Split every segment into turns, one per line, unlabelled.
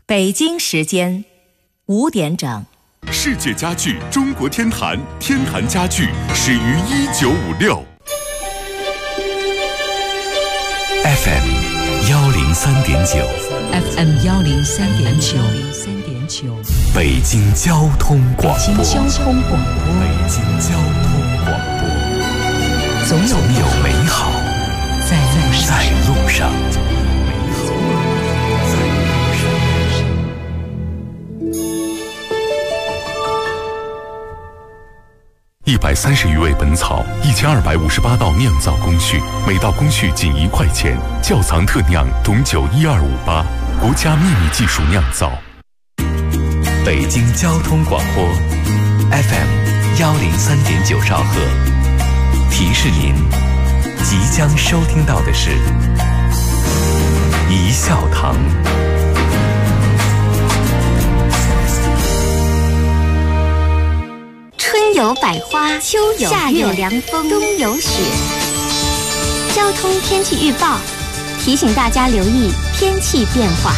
北京时间5点整。
世界家具中国天坛，天坛家具始于1956。FM 103.9
FM 103.9，
北京交通广播。
北京交通广播。
北京交通广播。
总有
美好
在路上。
130余味本草，1258道酿造工序，每道工序仅1块钱。窖藏特酿董酒12588，国家秘密技术酿造。
北京交通广播 FM 103.9兆赫，提示您即将收听到的是一笑堂。
春有百花，秋有夏有凉风，冬有雪。交通天气预报提醒大家留意天气变化。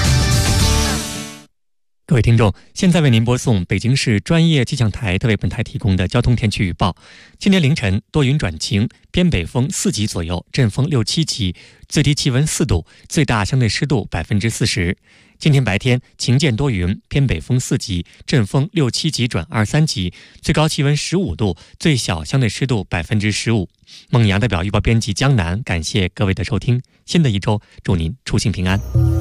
各位听众，现在为您播送北京市专业气象台特为本台提供的交通天气预报。今天凌晨多云转晴，偏北风4级左右，阵风6、7级，最低气温4度，最大相对湿度40%。今天白天晴间多云，偏北风4级，阵风6、7级转2、3级，最高气温15度，最小相对湿度15%。孟阳代表预报编辑江南，感谢各位的收听。新的一周，祝您出行平安。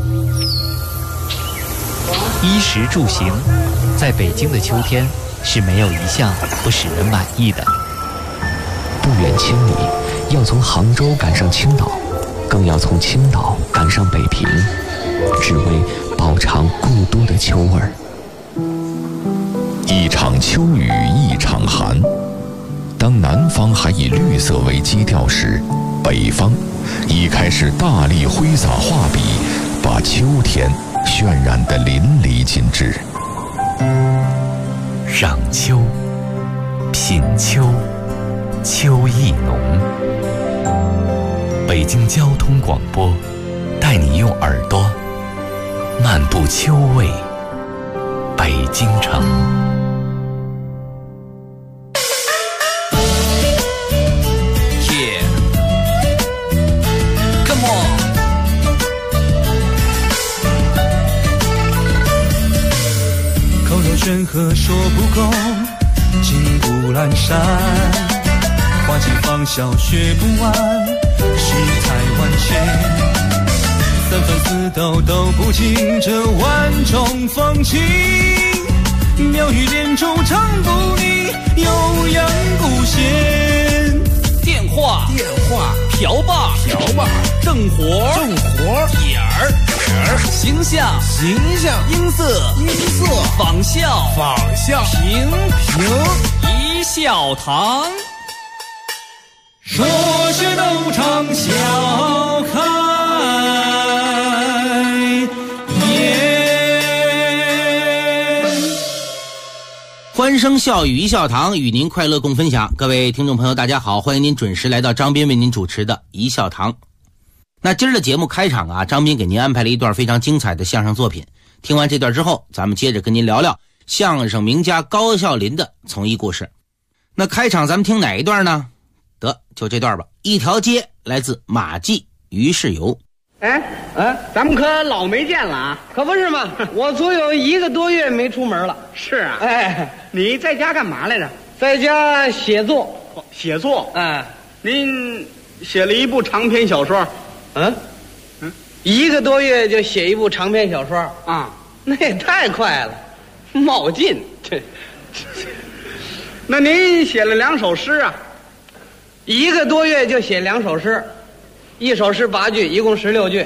衣食住行，在北京的秋天是没有一项不使人满意的。
不远千里，要从杭州赶上青岛，更要从青岛赶上北平，只为饱尝故都的秋味儿。
一场秋雨一场寒，当南方还以绿色为基调时，北方已开始大力挥洒画笔，把秋天渲染得淋漓尽致。
赏秋，品秋，秋意浓。北京交通广播带你用耳朵漫步秋味北京城。
山河说不够，金不阑珊，花季芳笑学不完，世态万千，三番四斗斗不尽这万种风情，妙语连珠唱不腻，悠扬古弦。
电话瓢把正活点儿形象音色仿效评一笑堂，
说学逗唱笑开颜。
欢声笑语一笑堂，与您快乐共分享。各位听众朋友大家好，欢迎您准时来到张斌为您主持的一笑堂。那今儿的节目开场啊，张斌给您安排了一段非常精彩的相声作品。听完这段之后，咱们接着跟您聊聊相声名家高孝林的从艺故事。那开场咱们听哪一段呢？得，就这段吧。一条街，来自马季于世友。
咱们可老没见了啊！
可不是嘛，我足有1个多月没出门了。
是啊，你在家干嘛来着？
在家写作。
写作？您写了一部长篇小说。
1个多月就写一部长篇小说
啊？
那也太快了，冒进。
那您写了2首诗啊
？1个多月就写2首诗，1首诗8句，一共16句。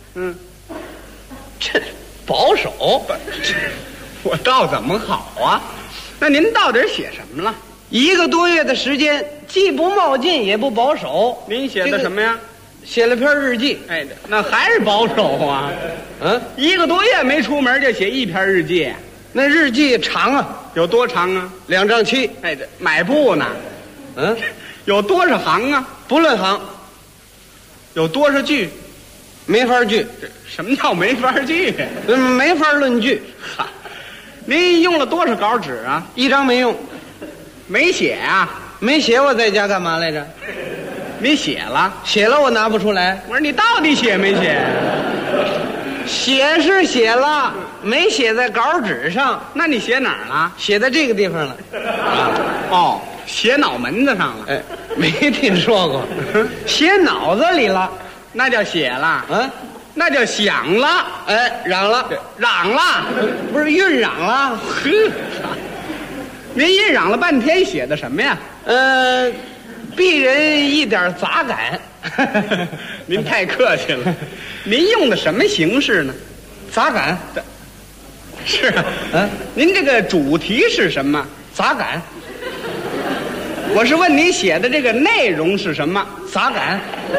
这保守，
我倒怎么好啊？那您到底写什么了
？1个多月的时间，既不冒进也不保守。
您写的什么呀？
写了篇日记。
那还是保守啊？1个多月没出门就写1篇日记，
那日记长啊？
有多长啊
？2丈7。
买布呢？
嗯，
有多少行啊？
不论行。
有多少句？
没法据。
什么叫没法据？
没法论据。
哈，您用了多少稿纸啊？
一张没用，
没写啊？
没写，我在家干嘛来着？
你写了？
写了我拿不出来。
我说你到底写没写？
写是写了，没写在稿纸上。
那你写哪儿了？
写在这个地方了。
哦，写脑门子上了。
哎，没听说过。写脑子里了，
那叫写了。
嗯，
那叫想了。
哎，嚷了，
嚷了，
不是晕嚷了。
呵，您一嚷了半天，写的什么呀？
鄙人一点杂感。
您太客气了。您用的什么形式呢？
杂感。
是啊。您这个主题是什么？
杂感。
我是问你写的这个内容是什么？
杂感。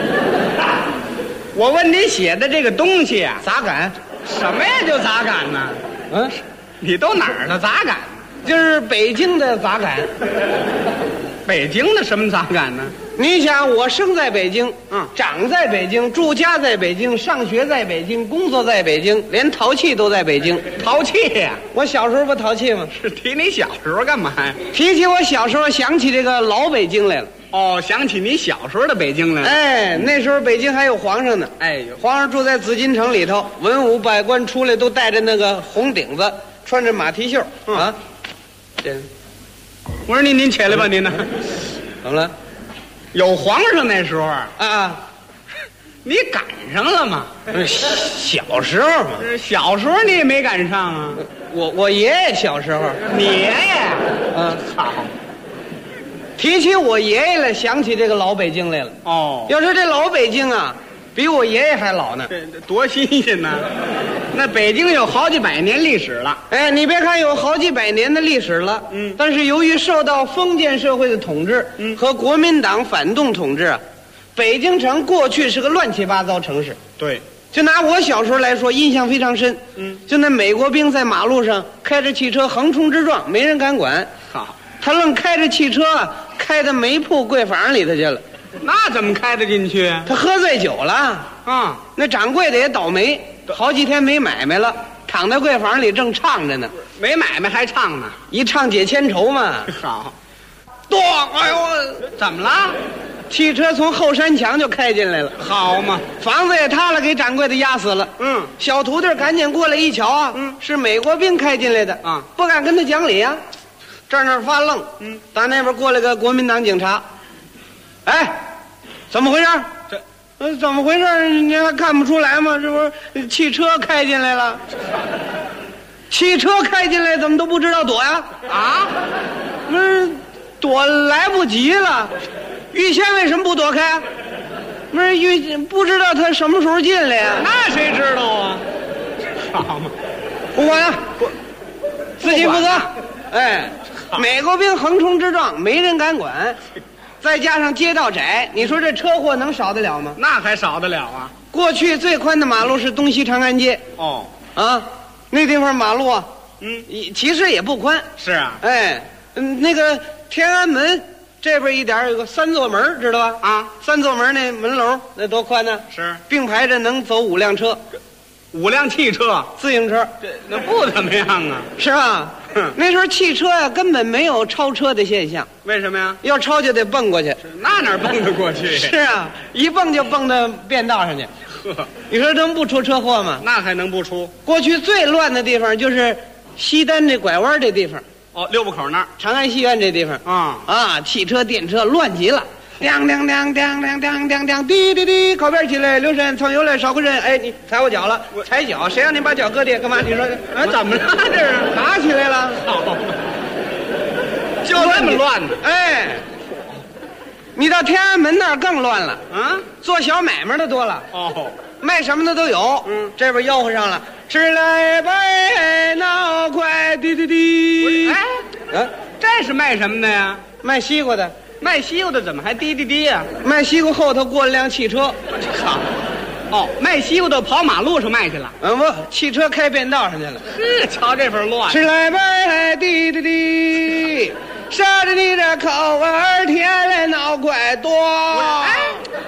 我问你写的这个东西啊，
杂感。
什么呀？就杂感呢？你都哪儿的杂感？
就是北京的杂感。
北京的什么杂感呢？
你想，我生在北京，长在北京，住家在北京，上学在北京，工作在北京，连淘气都在北京。
淘气呀！
我小时候不淘气吗？
是提你小时候干嘛呀？
提起我小时候，想起这个老北京来了。
哦，想起你小时候的北京来了。
哎，那时候北京还有皇上呢。
哎呦，
皇上住在紫禁城里头，文武百官出来都戴着那个红顶子，穿着马蹄袖啊。这。
我说您起来吧，您呢？
怎么了？
有皇上那时候
啊，
你赶上了吗？
小时候嘛，
小时候你也没赶上啊。
我爷爷小时候，
你爷爷，
好。提起我爷爷来，想起这个老北京来了。
哦，
要说这老北京啊，比我爷爷还老呢。
这多新鲜呢！那北京有好几百年历史了。
哎，你别看有好几百年的历史了，但是由于受到封建社会的统治，和国民党反动统治啊，北京城过去是个乱七八糟城市。
对，
就拿我小时候来说，印象非常深。就那美国兵在马路上开着汽车横冲直撞，没人敢管。
好，
他愣开着汽车开到煤铺柜房里头去了。
那怎么开得进去？
他喝醉酒了
啊！
那掌柜的也倒霉，好几天没买卖了，躺在柜房里正唱着呢。
没买卖还唱呢？
一唱解千愁嘛。
好，
咚！哎呦，
怎么了？
汽车从后山墙就开进来了。
好嘛，
房子也塌了，给掌柜的压死了。小徒弟赶紧过来一瞧啊，是美国兵开进来的啊，不敢跟他讲理啊，站那儿发愣。打那边过来个国民党警察。哎，怎么回事？怎么回事？你还看不出来吗？这不是汽车开进来了？汽车开进来怎么都不知道躲呀？啊，不是躲来不及了。于谦为什么不躲开？不是不知道他什么时候进来呀？
那谁知道啊？好嘛，
不管了，自己负责。哎，美国兵横冲直撞，没人敢管。再加上街道窄，你说这车祸能少得了吗？
那还少得了啊！
过去最宽的马路是东西长安街。
哦，
啊，那地方马路啊，其实也不宽。
是啊，
哎，那个天安门这边一点有个三座门，知道吧？
啊，
三座门那门楼那多宽呢？
是，
并排着能走5辆车
，5辆汽车，
自行车，
那不怎么样啊？
是吧？那时候汽车呀，根本没有超车的现象。
为什么呀？
要超就得蹦过去。
那哪蹦得过去？
是啊，一蹦就蹦到便道上去。
呵，
你说能不出车祸吗？
那还能不出？
过去最乱的地方就是西单这拐弯这地方。
哦，六部口那儿，
长安戏院这地方。啊，汽车电车乱极了。亮亮亮亮亮亮亮亮，滴滴滴，靠边起来，留神蹭油来，少个人。哎，你踩我脚了，踩脚，谁让你把脚搁地？干嘛？你说，
怎么了？这是
打起来了？
好，就这么乱的。
哎，你到天安门那儿更乱了啊！做小买卖的多了。
哦，
卖什么的都有。这边吆喝上了，吃来杯闹快，滴滴滴。
哎，这是卖什么的呀？
卖西瓜的。
卖西瓜的怎么还滴滴滴呀？
卖西瓜后头过了辆汽车。
好，哦，卖西瓜的跑马路上卖去了。
不，汽车开便道上去了。
是，瞧这份乱。
吃来杯滴滴滴，杀着你这口味甜来闹快多。
哎，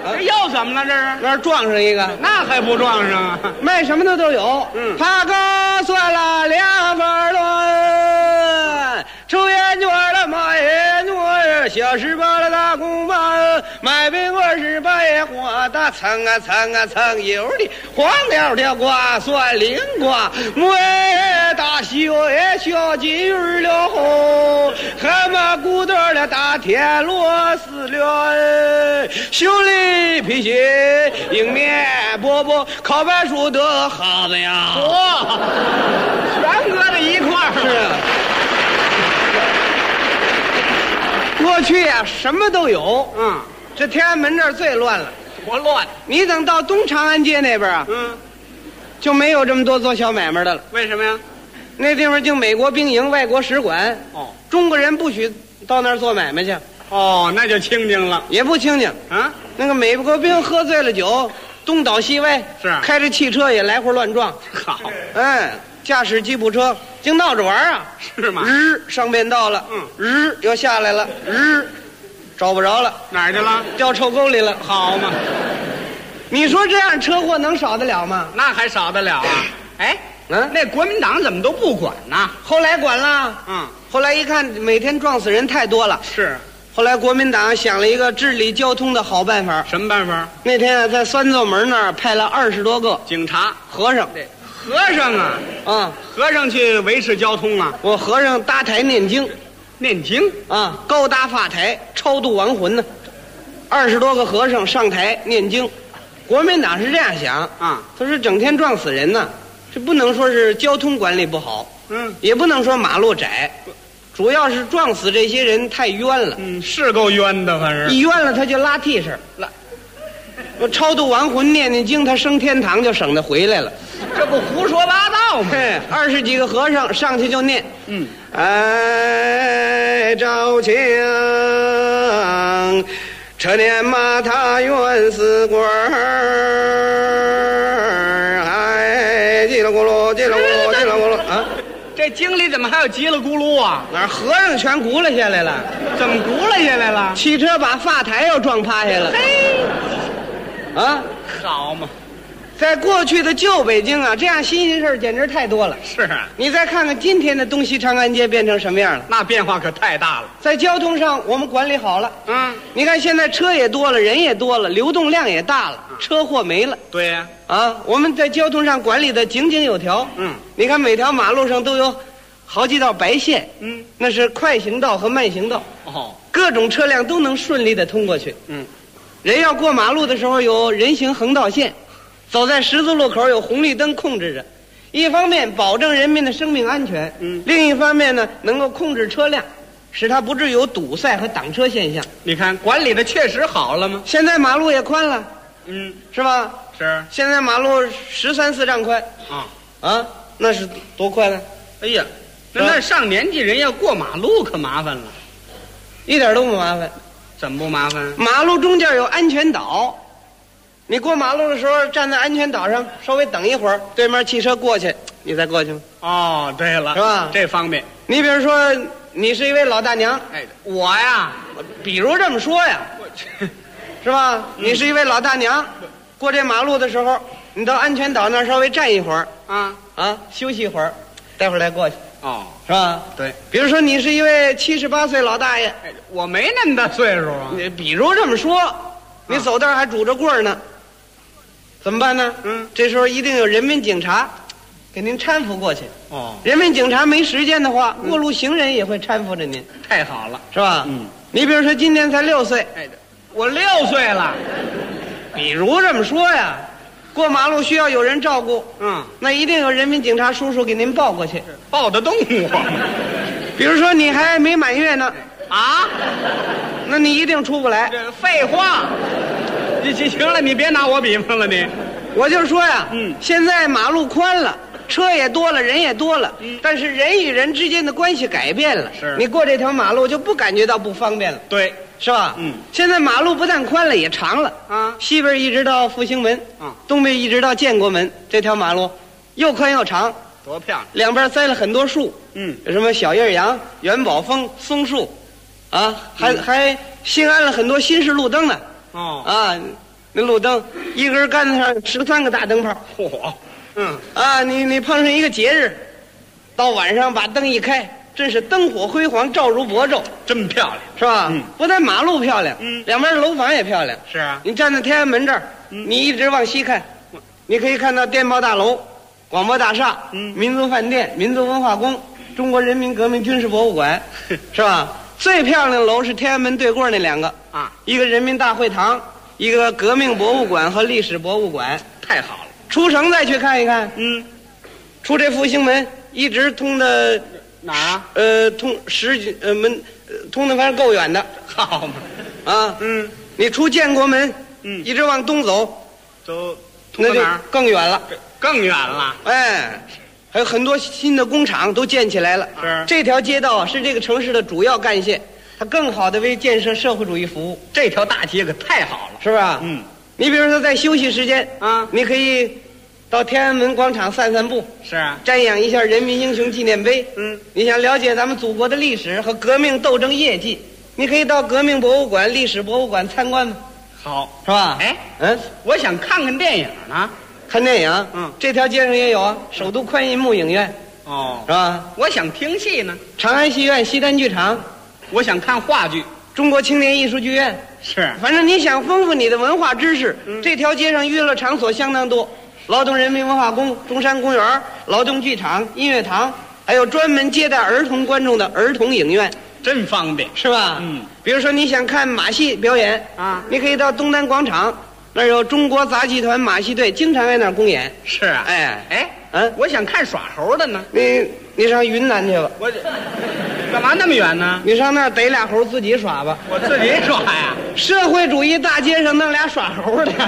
这又怎么了？这是
那儿撞上一个，
那还不撞上啊？
卖什么的都有。爬高算了2分论，抽烟卷了马烟卷，小18了大公巴，买冰棍是白叶花大蹭啊蹭啊蹭，有的黄条条瓜蒜灵瓜，木大雪小金鱼了红，蛤蟆骨头了大田螺丝了，修理皮鞋迎面饽饽烤白薯的好子呀，
哇，全搁在一块儿。
是啊。过去呀，什么都有。这天安门这儿最乱了。
多乱！
你等到东长安街那边啊，就没有这么多做小买卖的了。
为什么呀？
那地方就美国兵营、外国使馆。中国人不许到那儿做买卖去。
那就清静了。
也不清静啊！那个美国兵喝醉了酒，东倒西歪，
是
开着汽车也来回乱撞。
好，
驾驶吉普车净闹着玩啊！
是吗？
上便道了，又下来了，找不着了，
哪儿去了？
掉臭沟里了。
好嘛！
你说这样车祸能少得了吗？
那还少得了啊！哎，那国民党怎么都不管呢？
后来管了，后来一看每天撞死人太多了，
是。
后来国民党想了一个治理交通的好办法。
什么办法？
那天啊，在酸奏门那儿派了20多个
警察、
和尚。
对，和尚啊，和尚去维持交通啊。
我和尚搭台念经，
念经
啊，高搭法台超度亡魂呢。20多个和尚上台念经。国民党是这样想啊，他说整天撞死人呢，这不能说是交通管理不好，也不能说马路窄。主要是撞死这些人太冤了，
是够冤的，反正
一冤了他就拉替身，我超度亡魂念念经，他升天堂就省得回来了，
这不胡说八道吗
？20几个和尚上去就念，哎，赵强，车年马踏冤死官儿，哎，叽里咕噜，叽里咕噜，叽里咕噜啊！
这经里怎么还有叽里咕噜啊？
哪儿和尚全轱辘下来了？
怎么轱辘下来了？
汽车把发台又撞趴下了。
嘿，
啊，
好嘛！
在过去的旧北京啊，这样新鲜事儿简直太多了。
是啊，
你再看看今天的东西长安街变成什么样了？
那变化可太大了。
在交通上我们管理好了，你看现在车也多了，人也多了，流动量也大了，车祸没了。
对呀，
我们在交通上管理的井井有条。你看每条马路上都有好几道白线，那是快行道和慢行道。各种车辆都能顺利的通过去。人要过马路的时候有人行横道线。走在十字路口有红绿灯控制着，一方面保证人民的生命安全，另一方面呢能够控制车辆，使它不至于有堵塞和挡车现象。
你看管理的确实好了吗？
现在马路也宽了，是吧？
是。
现在马路13、14丈宽，那是多宽啊！
哎呀，那上年纪人要过马路可麻烦了，
一点都不麻烦。
怎么不麻烦？
马路中间有安全岛。你过马路的时候站在安全岛上稍微等一会儿，对面汽车过去你再过去吗？
对了，
是吧？
这方便。
你比如说你是一位老大娘，
我呀，
比如这么说呀，是吧？你是一位老大娘，过这马路的时候你到安全岛那儿稍微站一会儿休息一会儿，待会儿再过去是吧？
对。
比如说你是一位78岁老大爷，
我没那么大岁数啊。
你比如这么说，你走道还拄着棍儿呢，怎么办呢？这时候一定有人民警察给您搀扶过去。人民警察没时间的话，过路行人也会搀扶着您。
太好了，
是吧？你比如说今年才6岁，
我6岁了。
比如这么说呀，过马路需要有人照顾，那一定有人民警察叔叔给您抱过去，
抱得动我。
比如说你还没满月呢，那你一定出不来。
废话，行了，你别拿我比方了，你。
我就说呀，现在马路宽了，车也多了，人也多了，但是人与人之间的关系改变了。
是，
你过这条马路就不感觉到不方便了。
对，
是吧？现在马路不但宽了，也长了西边一直到复兴门，东边一直到建国门，这条马路又宽又长，
多漂亮！
两边栽了很多树，有什么小叶杨、元宝枫、松树，还新安了很多新式路灯呢。 那路灯一根杆子上13个大灯泡。嚯，你碰上一个节日，到晚上把灯一开，真是灯火辉煌，照如薄昼，
真漂亮，
是吧？不但马路漂亮，两边楼房也漂亮。
是啊，
你站在天安门这儿，你一直往西看，你可以看到电报大楼、广播大厦、民族饭店、民族文化宫、中国人民革命军事博物馆，是吧？最漂亮的楼是天安门对过那2个啊，一个人民大会堂，一个革命博物馆和历史博物馆。
太好了，
出城再去看一看。出这复兴门一直通的
哪儿啊？
通门，通的反正够远的。
好嘛，
啊，你出建国门，一直往东走，那就更远了，
更远了。
哎，还有很多新的工厂都建起来了。
是
这条街道是这个城市的主要干线，它更好的为建设社会主义服务。
这条大街可太好了，
是吧？你比如说在休息时间啊，你可以到天安门广场散散步。
是啊，
瞻仰一下人民英雄纪念碑。你想了解咱们祖国的历史和革命斗争业绩，你可以到革命博物馆、历史博物馆参观嘛。
好，
是吧？
哎，我想看看电影呢。
看电影？这条街上也有啊，首都宽银幕影院。
哦，
是吧？
我想听戏呢。
长安戏院西单剧场。
我想看话剧。
中国青年艺术剧院。
是，
反正你想丰富你的文化知识，这条街上娱乐场所相当多。劳动人民文化宫、中山公园、劳动剧场、音乐堂，还有专门接待儿童观众的儿童影院，
真方便，
是吧？比如说你想看马戏表演啊，你可以到东单广场，那儿有中国杂技团马戏队，经常在那儿公演。
是啊，
哎，
我想看耍猴的呢。
你上云南去吧。
我干嘛那么远呢？
你上那儿逮俩猴自己耍吧。
我自己耍呀？
社会主义大街上弄俩耍猴的，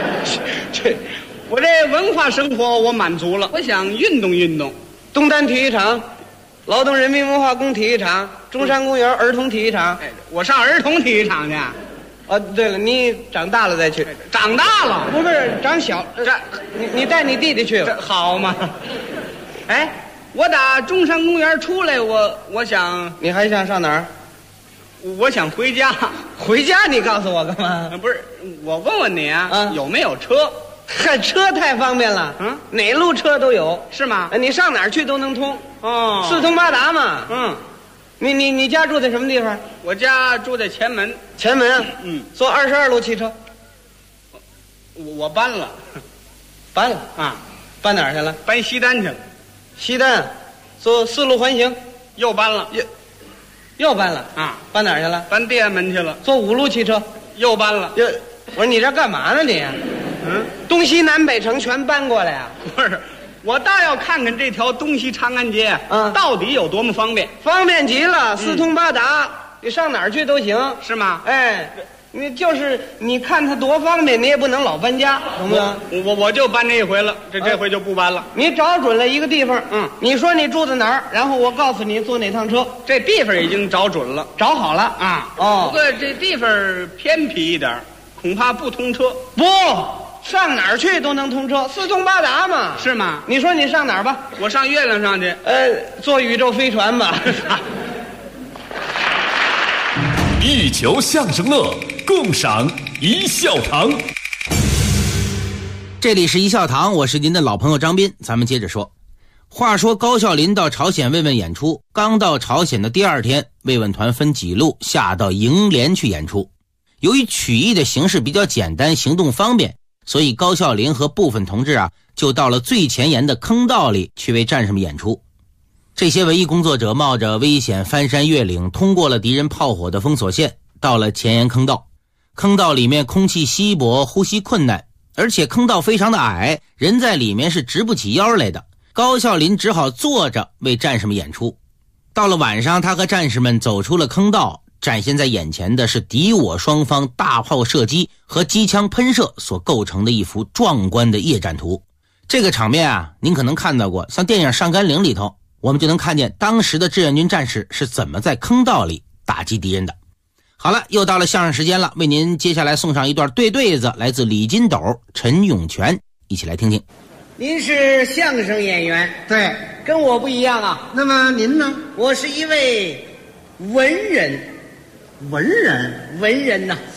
我这文化生活我满足了，我想运动运动。
东单体育场、劳动人民文化宫体育场、中山公园儿童体育场。
我上儿童体育场去。
对了，你长大了再去。
长大了？
不是长小。你带你弟弟去吧。
好嘛。哎，我打中山公园出来，我想。
你还想上哪儿？
我想回家。
回家？你告诉我干嘛？
不是，我问问你啊，有没有车？
车太方便了，哪路车都有，
是吗？
你上哪儿去都能通，
四
通八达嘛。你家住在什么地方？
我家住在前门。
前门啊？坐22路汽车。
我搬了，
搬了啊？搬哪儿去了？
搬西单去了。
西单，坐4路环形。
又搬了，
又搬了
啊？
搬哪儿去了？
搬地安门去了。
坐5路汽车。
又搬了。
我说你这干嘛呢你？东西南北城全搬过来呀？
不是，我倒要看看这条东西长安街到底有多么方便。
方便极了，四通八达，你上哪儿去都行，
是吗？
哎，你看它多方便，你也不能老搬家，懂不懂？
我就搬这一回了，这回就不搬了。
你找准了一个地方，你说你住在哪儿，然后我告诉你坐哪趟车。
这地方已经找准了，
找好了
啊。不过这地方偏僻一点，恐怕不通车。
不。上哪儿去都能通车，四通八达嘛，
是吗？
你说你上哪儿吧？
我上月亮上去。
坐宇宙飞船吧。
一球相声乐，共赏一笑堂。
这里是一笑堂，我是您的老朋友张斌。咱们接着说，话说高孝林到朝鲜慰问演出，刚到朝鲜的第2天，慰问团分几路下到营连去演出。由于曲艺的形式比较简单，行动方便，所以高孝林和部分同志就到了最前沿的坑道里去为战士们演出。这些文艺工作者冒着危险翻山越岭，通过了敌人炮火的封锁线，到了前沿坑道。坑道里面空气稀薄，呼吸困难，而且坑道非常的矮，人在里面是直不起腰来的。高孝林只好坐着为战士们演出。到了晚上，他和战士们走出了坑道，展现在眼前的是敌我双方大炮射击和机枪喷射所构成的一幅壮观的夜战图。这个场面您可能看到过，像电影《上甘岭》里头，我们就能看见当时的志愿军战士是怎么在坑道里打击敌人的。好了，又到了相声时间了，为您接下来送上一段对对子，来自李金斗、陈永全，一起来听听。
您是相声演员？
对，
跟我不一样啊。
那么您呢？
我是一位文人。
文人
文人呐。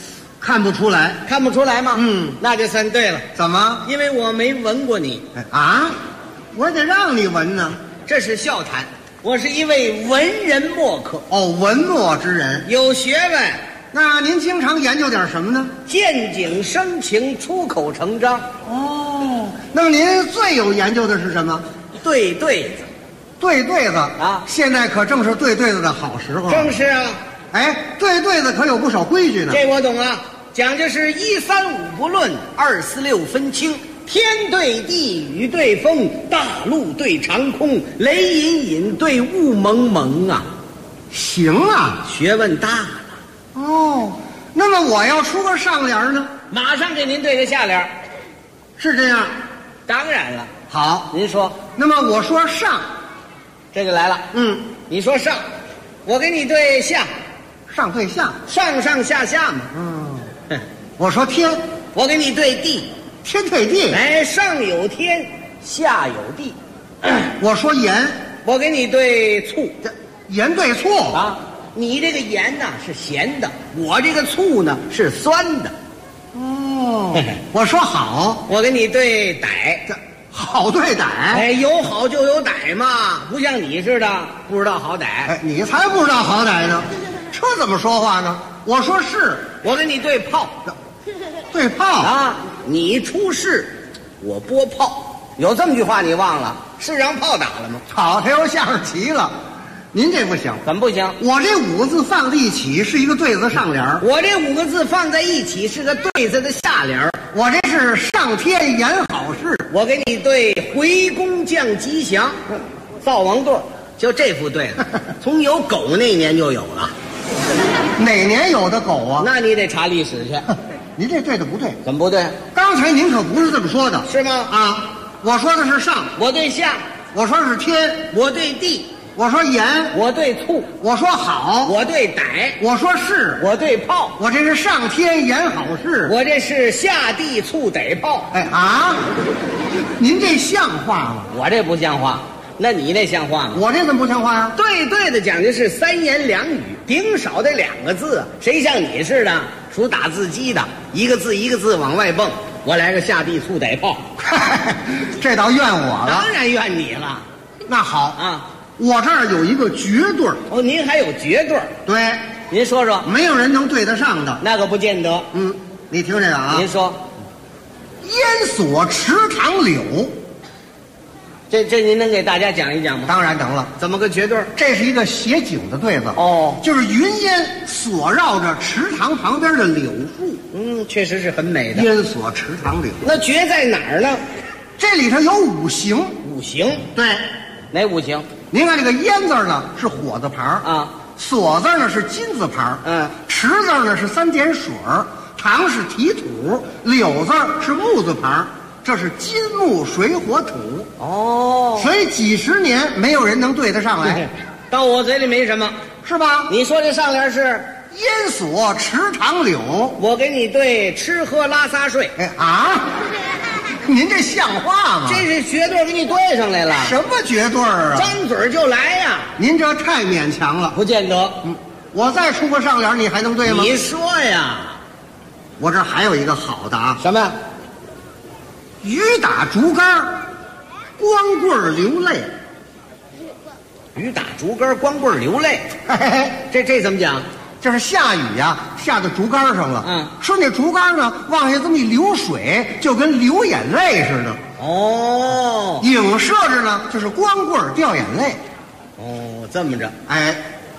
看不出来，
看不出来吗？
嗯，
那就算对了。
怎么？
因为我没闻过你
啊，我得让你闻呢。
这是笑谈，我是一位文人墨客。
哦，文墨之人，
有学问。
那您经常研究点什么呢？
见景生情，出口成章。
哦，那么您最有研究的是什么？
对对子。
对对子啊，现在可正是对对子的好时候。
正是啊。
哎，对对子可有不少规矩呢。
这我懂啊，讲究是1、3、5不论，2、4、6分清，天对地，雨对风，大陆对长空，雷隐隐对雾蒙蒙啊。
行啊，
学问大了。
哦，那么我要出个上联呢？
马上给您对个下联。
是这样？
当然了。
好，
您说。
那么我说上，
这就来了。
嗯，
你说上，我给你对下。
上对下，
上上下下嘛。
嗯，我说天，
我给你对地。
天对地。
哎，上有天，下有地。
我说盐，
我给你对醋。
盐对醋
啊，你这个盐呢是咸的，我这个醋呢是酸的。
哦，我说好，
我给你对歹。
好对歹，
哎，有好就有歹嘛，不像你似的不知道好歹。
哎，你才不知道好歹呢，这怎么说话呢？我说是，
我给你对炮。
对炮
啊，你出事，我拨炮。有这么句话你忘了？是让炮打了吗？
好，他又下上棋了。您这不行，
怎么不行？
我这5个字放在一起是一个对子上联，
我这5个字放在一起是个对子的下联。
我这是上天言好事，
我给你对回宫降吉祥。灶王对，就这副对子，从有狗那年就有了。
哪年有的狗啊？
那你得查历史去。
您这对的不对。
怎么不对？
刚才您可不是这么说的，
是吗？
啊，我说的是上，
我对下；
我说是天，
我对地；
我说盐，
我对醋；
我说好，
我对歹；
我说是，
我对炮。
我这是上天言好事，
我这是下地醋逮炮。
哎啊，您这像话吗？
我这不像话。那你那像话吗？
我这怎么不像话呀？
对对的，讲究是3言2语，顶少得2个字。谁像你似的属打字机的，一个字一个字往外蹦。我来个下地醋逮炮，
这倒怨我了。
当然怨你了。
那好
啊，
我这儿有一个绝对儿。
哦，您还有绝对儿？
对，
您说说。
没有人能对得上的。
那可不见得。
嗯，你听这个啊。
您说。
烟锁池塘柳。
这您能给大家讲一讲吗？
当然能了。
怎么个绝对？
这是一个写景的对子
哦，
就是云烟锁绕着池塘旁边的柳树。
嗯，确实是很美的。
烟锁池塘柳，
那绝在哪儿呢？
这里头有5行。
5行？
对，
哪5行？
您看这个烟字呢是火字旁
啊，
锁字呢是金字旁，池字呢是3点水，塘是提土，柳字是木字旁。这是金木水火土
哦，
所以几十年没有人能对得上来。
到我嘴里没什么，
是吧？
你说这上联是
烟锁池塘柳，
我给你对吃喝拉撒睡。
哎啊，您这像话吗？
这是绝对给你对上来了。
什么绝对啊？
张嘴就来呀！
您这太勉强了。
不见得。
我再出个上联，你还能对吗？
你说呀，
我这还有一个好的啊。
什么？
雨打竹竿，光棍流泪。
雨打竹竿，光棍流泪。嘿嘿嘿，这怎么讲？
这是下雨呀，下到竹竿上了。
嗯，
说那竹竿呢，往下这么一流水，就跟流眼泪似的。
哦，
影射着呢，就是光棍掉眼泪。
哦，这么着，
哎，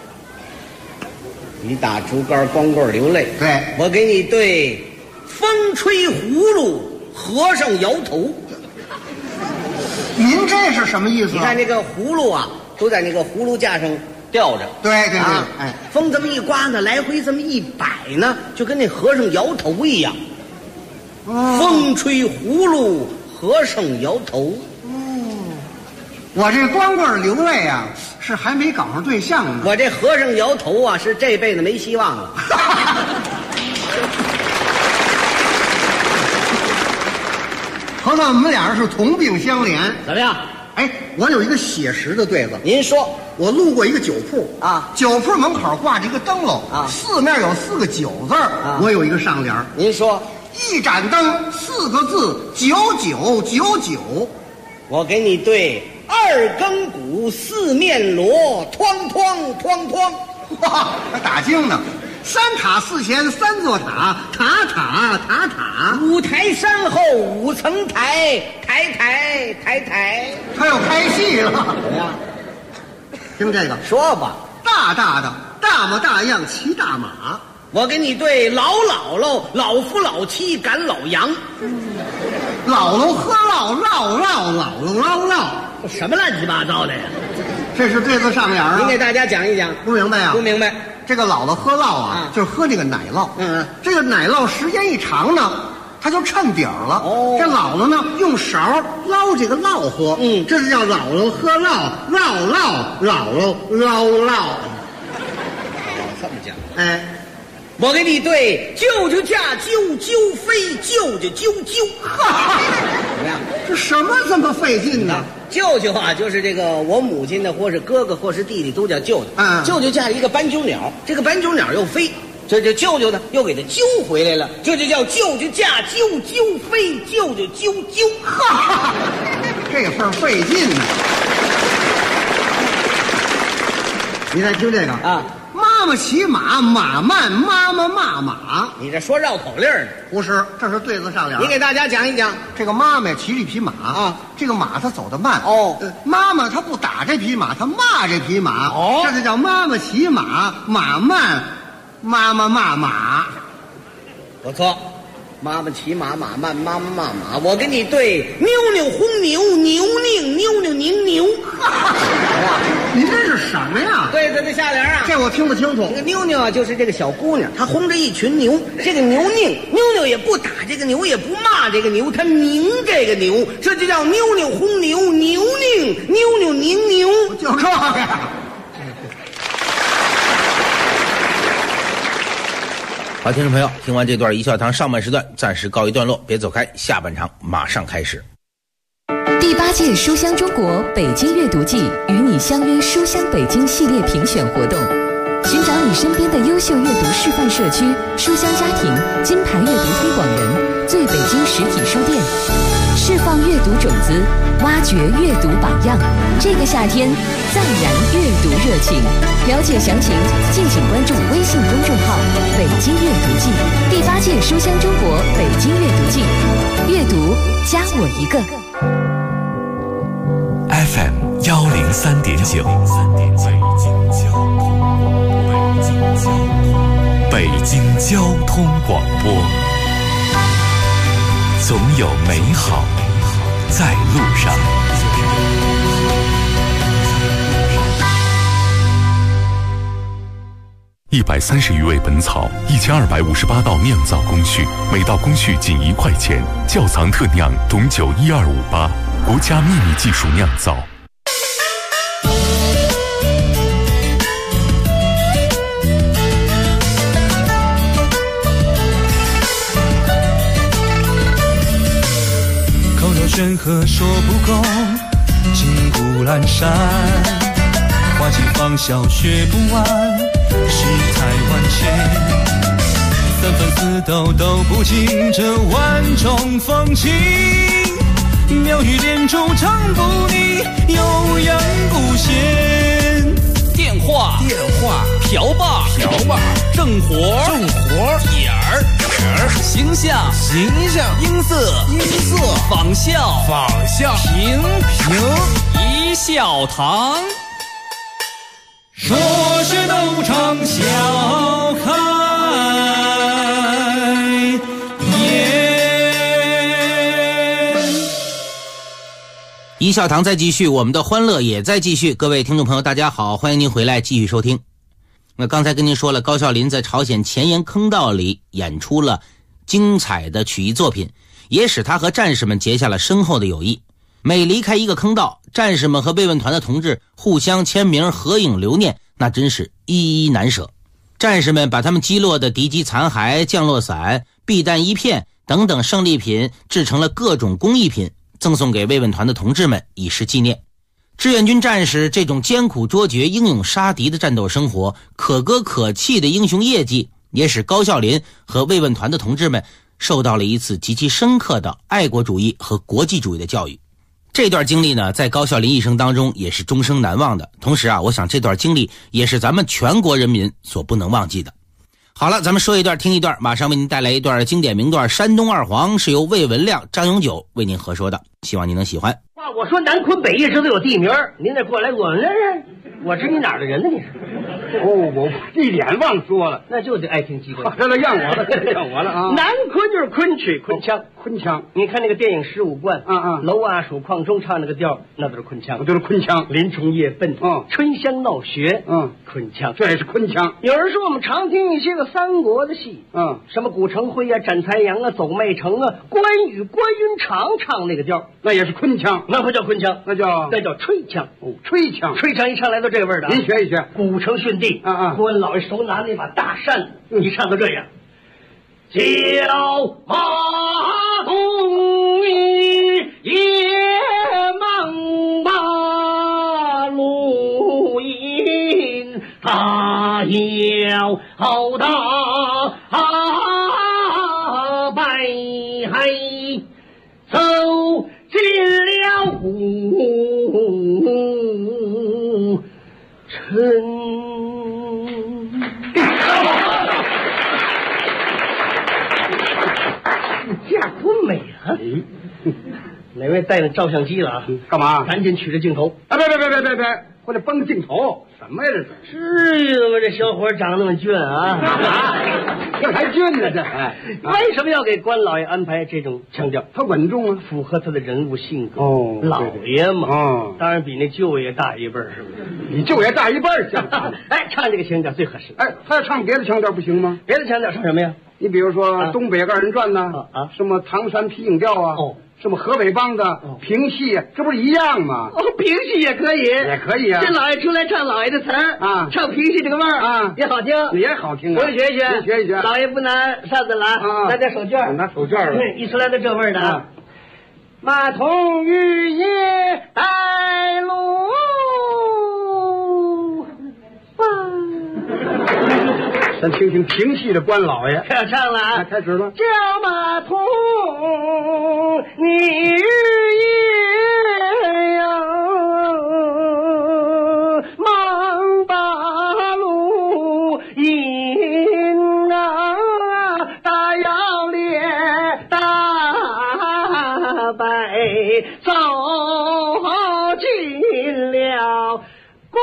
雨打竹竿，光棍流泪。
对，
我给你对，风吹葫芦。和尚摇头，
您这是什么意思？
你看这个葫芦啊，都在那个葫芦架上吊着。
对对对，
啊，
哎，
风这么一刮呢，来回这么一摆呢，就跟那和尚摇头一样。哦，风吹葫芦，和尚摇头。
哦，我这光棍流泪啊，是还没搞上对象呢。
我这和尚摇头啊，是这辈子没希望了。
合算我们俩人是同病相怜。
怎么样？
哎，我有一个写实的对子。
您说，
我路过一个酒铺
啊，
酒铺门口挂着一个灯笼啊，四面有4个9字啊，我有一个上联。
您说，
一盏灯4个字，9999。
我给你对2更鼓4面锣，哐哐哐哐。
哇，还打经呢。3塔4前3座塔，塔塔塔塔。
5台山后5层台，台台台台。
他要开戏了。
怎么样？
听这个，
说吧。
大大的大模大样骑大马，
我给你对老姥姥、老夫老妻赶老羊。
姥姥喝唠唠唠姥姥唠唠，
什么乱七八糟的呀？
这是对子上联啊。
您给大家讲一讲。
不明白啊？
不明白。
这个姥姥喝烙啊，就是喝这个奶酪。这个奶酪时间一长呢，它就衬底儿了。哦，这姥姥呢用勺捞这个烙喝。这是叫姥姥喝烙，烙烙姥姥唠唠。
这么讲。
哎，
我给你对舅舅驾啾啾飞，舅舅啾啾。哈，怎么样？
这什么这么费劲呢？
舅舅啊，就是这个我母亲的，或是哥哥，或是弟弟，都叫舅舅。舅舅驾一个斑鸠鸟，这个斑鸠鸟又飞，这舅舅呢又给它揪回来了，这就叫舅舅驾啾啾飞，舅舅啾啾。
哈，这份费劲呢。你再听这个啊。妈妈骑马，马慢，妈妈骂马。
你这说绕口令呢？
不是，这是对子上联。
你给大家讲一讲。
这个妈妈骑着一匹马啊，这个马它走得慢哦。妈妈她不打这匹马，她骂这匹马哦，这就叫妈妈骑马，马慢，妈妈骂马。
不错，妈妈骑马，马慢，妈妈骂马。我给你对妞妞轰牛，牛拧妞妞拧牛。
您这是什么呀？
对子的下联啊，
这我听不清楚。
这个妞妞啊，就是这个小姑娘，她轰着一群牛，这个牛拧，妞妞也不打这个牛，也不骂这个牛，她拧这个牛，这就叫妞妞轰牛，牛拧妞妞拧牛，
就这个。
好，听众朋友，听完这段一笑堂上半时段暂时告一段落，别走开，下半场马上开始。
第8届书香中国北京阅读季与你相约书香北京系列评选活动，寻找你身边的优秀阅读示范社区、书香家庭、金牌阅读推广人、最北京实体书店，释放阅读种子，挖掘阅读榜样。这个夏天，再燃阅读热情。了解详情，敬请关注微信公众号“北京阅读季”。第8届书香中国北京阅读季，阅读加我一个。
FM 103.9，北京交通广播，总有美好在路上。
130余味本草，1258道酿造工序，每道工序仅1块钱。窖藏特酿董酒12588，国家秘密技术酿造。
口若悬河说不够，金谷阑珊，花季芳笑学不完，世态万千。3分4斗斗不尽这万种风情，妙语连珠唱不腻，悠扬古弦。
电话瓢把正活点儿形象音色仿效评一笑堂。
说是都唱笑开
一笑堂在继续，我们的欢乐也在继续。各位听众朋友大家好，欢迎您回来继续收听。那刚才跟您说了，高孝林在朝鲜前沿坑道里演出了精彩的曲艺作品，也使他和战士们结下了深厚的友谊。每离开一个坑道，战士们和慰问团的同志互相签名合影留念，那真是依依难舍。战士们把他们击落的敌机残骸、降落伞、避弹衣片等等胜利品制成了各种工艺品， 赠送给慰问团的同志们，以示纪念。志愿军战士这种艰苦卓绝、英勇杀敌的战斗生活，可歌可泣的英雄业绩，也使高孝林和慰问团的同志们受到了一次极其深刻的爱国主义和国际主义的教育。这段经历呢，在高孝林一生当中也是终生难忘的。同时啊，我想这段经历也是咱们全国人民所不能忘记的。好了，咱们说一段听一段，马上为您带来一段经典名段《山东二黄》，是由魏文亮、张永久为您合说的，希望您能喜欢。
我说南昆北一直都有地名，您得过来我知你哪儿的人呢？你是？
我一点忘说了，
那就得爱听机关。
这都让我了啊！
南昆就是昆曲，昆腔。你看那个电影《十五贯》，楼啊数矿中唱那个调，那都是昆腔。
就是昆腔。
林冲夜奔，春香闹学，昆腔，
这也是昆腔。
有人说我们常听一些个三国的戏，什么古城辉啊、斩残阳啊、走麦城啊，关羽、关云长唱那个调，
那也是昆腔。
那不叫昆腔，
那叫
吹腔。
吹腔
一唱来到这味儿的，
您学一学。
古城训地，关老爷手拿那把大扇，一唱到这样，叫马童夜忙把路引，他要大白海走进了古城。架多美啊！哪位带着照相机了啊？
干嘛？
赶紧取着镜头！
别！我得崩镜头，什么呀这是？
至于吗？这小伙长那么俊啊！
这还俊呢这？
为什么要给关老爷安排这种腔调？
他稳重啊，
符合他的人物性格。
老
爷嘛，当然比那舅爷大一辈儿，是不是？
比舅爷大一辈儿，像唱
唱这个腔调最合适。
他要唱别的腔调不行吗？
别的腔调唱什么呀？
你比如说东北二人转呐，什么唐山皮影调啊，什么河北梆子、评戏，这不是一样吗？
评戏也可以，
啊。
这老爷出来唱老爷的词儿啊，唱评戏这个味儿啊，也好听，
也好听。
我也学一学。老爷不拿扇子了啊，拿点手绢，
拿手绢了。
一出来都这味儿的啊。马童玉叶带路
咱听听评戏的关老爷
要唱了啊，
开始了。
叫马童你日夜呀，忙把路引啊，大摇脸大摆走进了宫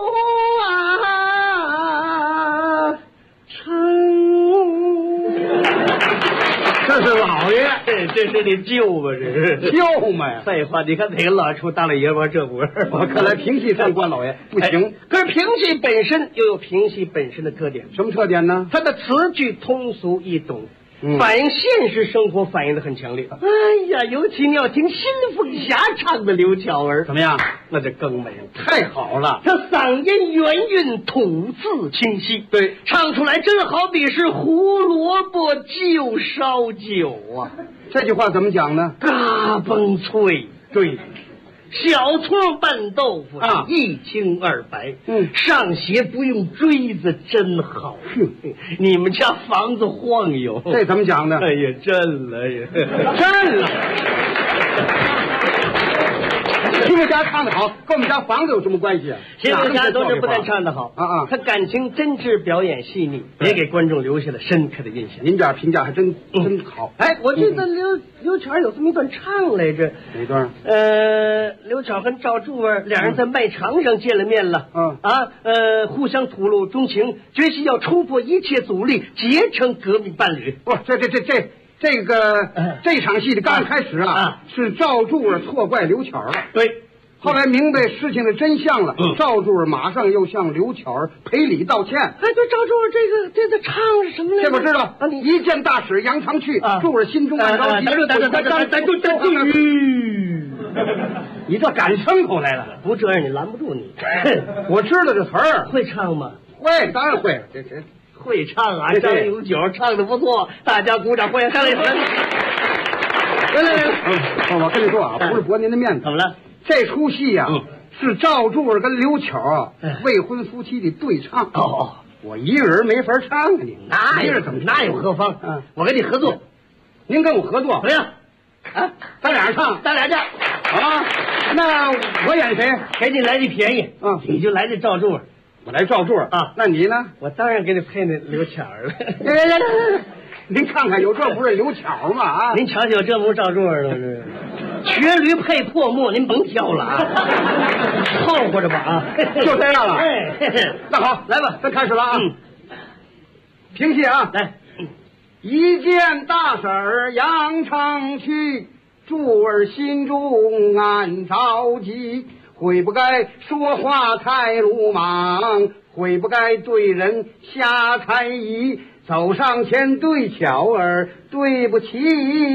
这是老爷，
这是你舅吧？这是
舅嘛呀？
废话，你看哪个老出大老爷们这模样？
看来评戏上关老爷不行。
可是评戏本身又有评戏本身的特点，
什么特点呢？
它的词句通俗易懂，反映现实生活，反映的很强烈。哎呀，尤其你要听新凤霞唱的刘巧儿，
怎么样？
那就更美了，
太好了！
他嗓音圆韵，吐字清晰，
对，
唱出来真好比是胡萝卜就烧酒啊！
这句话怎么讲呢？
嘎嘣脆，
对。
小葱拌豆腐
啊，
一清二白。上鞋不用锥子，真好。你们家房子晃悠，
这怎么讲呢？
哎呀，震了呀，
震了！新凤霞唱得好，跟我们家房子有什么关系啊？
新凤霞都是不但唱得好他感情真挚，表演细腻，也给观众留下了深刻的印象。
您这评价还真好。
哎，我记得刘巧有这么一段唱来着。
哪段？
刘巧跟赵柱儿两人在卖场上见了面了。互相吐露衷情，决心要冲破一切阻力，结成革命伴侣。
不，这场戏的刚开始是赵柱儿错怪刘巧了。
对。
后来明白事情的真相了，赵柱儿马上又向刘巧儿赔礼道歉。
哎，对，赵柱儿这个唱是什么来着？
这我知道。一件大事扬长去，柱儿心中暗着急。你这赶牲口来了，
不这样你拦不住你。
我知道这词儿，
会唱吗？
会，当然会。这
会唱啊！张永久唱的不错，大家鼓掌欢迎张立文。
来，我跟你说啊，不是驳您的面子。
怎么了？
这出戏呀，是赵柱儿跟刘巧啊未婚夫妻的对唱。
哦，
我一个人没法唱啊，你
哪有何方？我跟你合作，
您跟我合作？
怎么样？
啊，咱俩唱，
咱俩这
啊，那我演谁？
给你来的便宜，你就来这赵柱儿。
我来赵柱儿啊，那你呢？
我当然给你配那刘巧了。
来，您看看，有这不是刘巧吗？啊，
您瞧瞧，这不是赵柱儿吗？瘸驴配破木，您甭挑了啊，凑合着吧啊，
就这样了。
哎，
那好，来吧，咱开始了啊。评戏啊，
来。
一见大婶儿扬长去，柱儿心中暗着急，悔不该说话太鲁莽，悔不该对人瞎猜疑，走上前对巧儿，对不起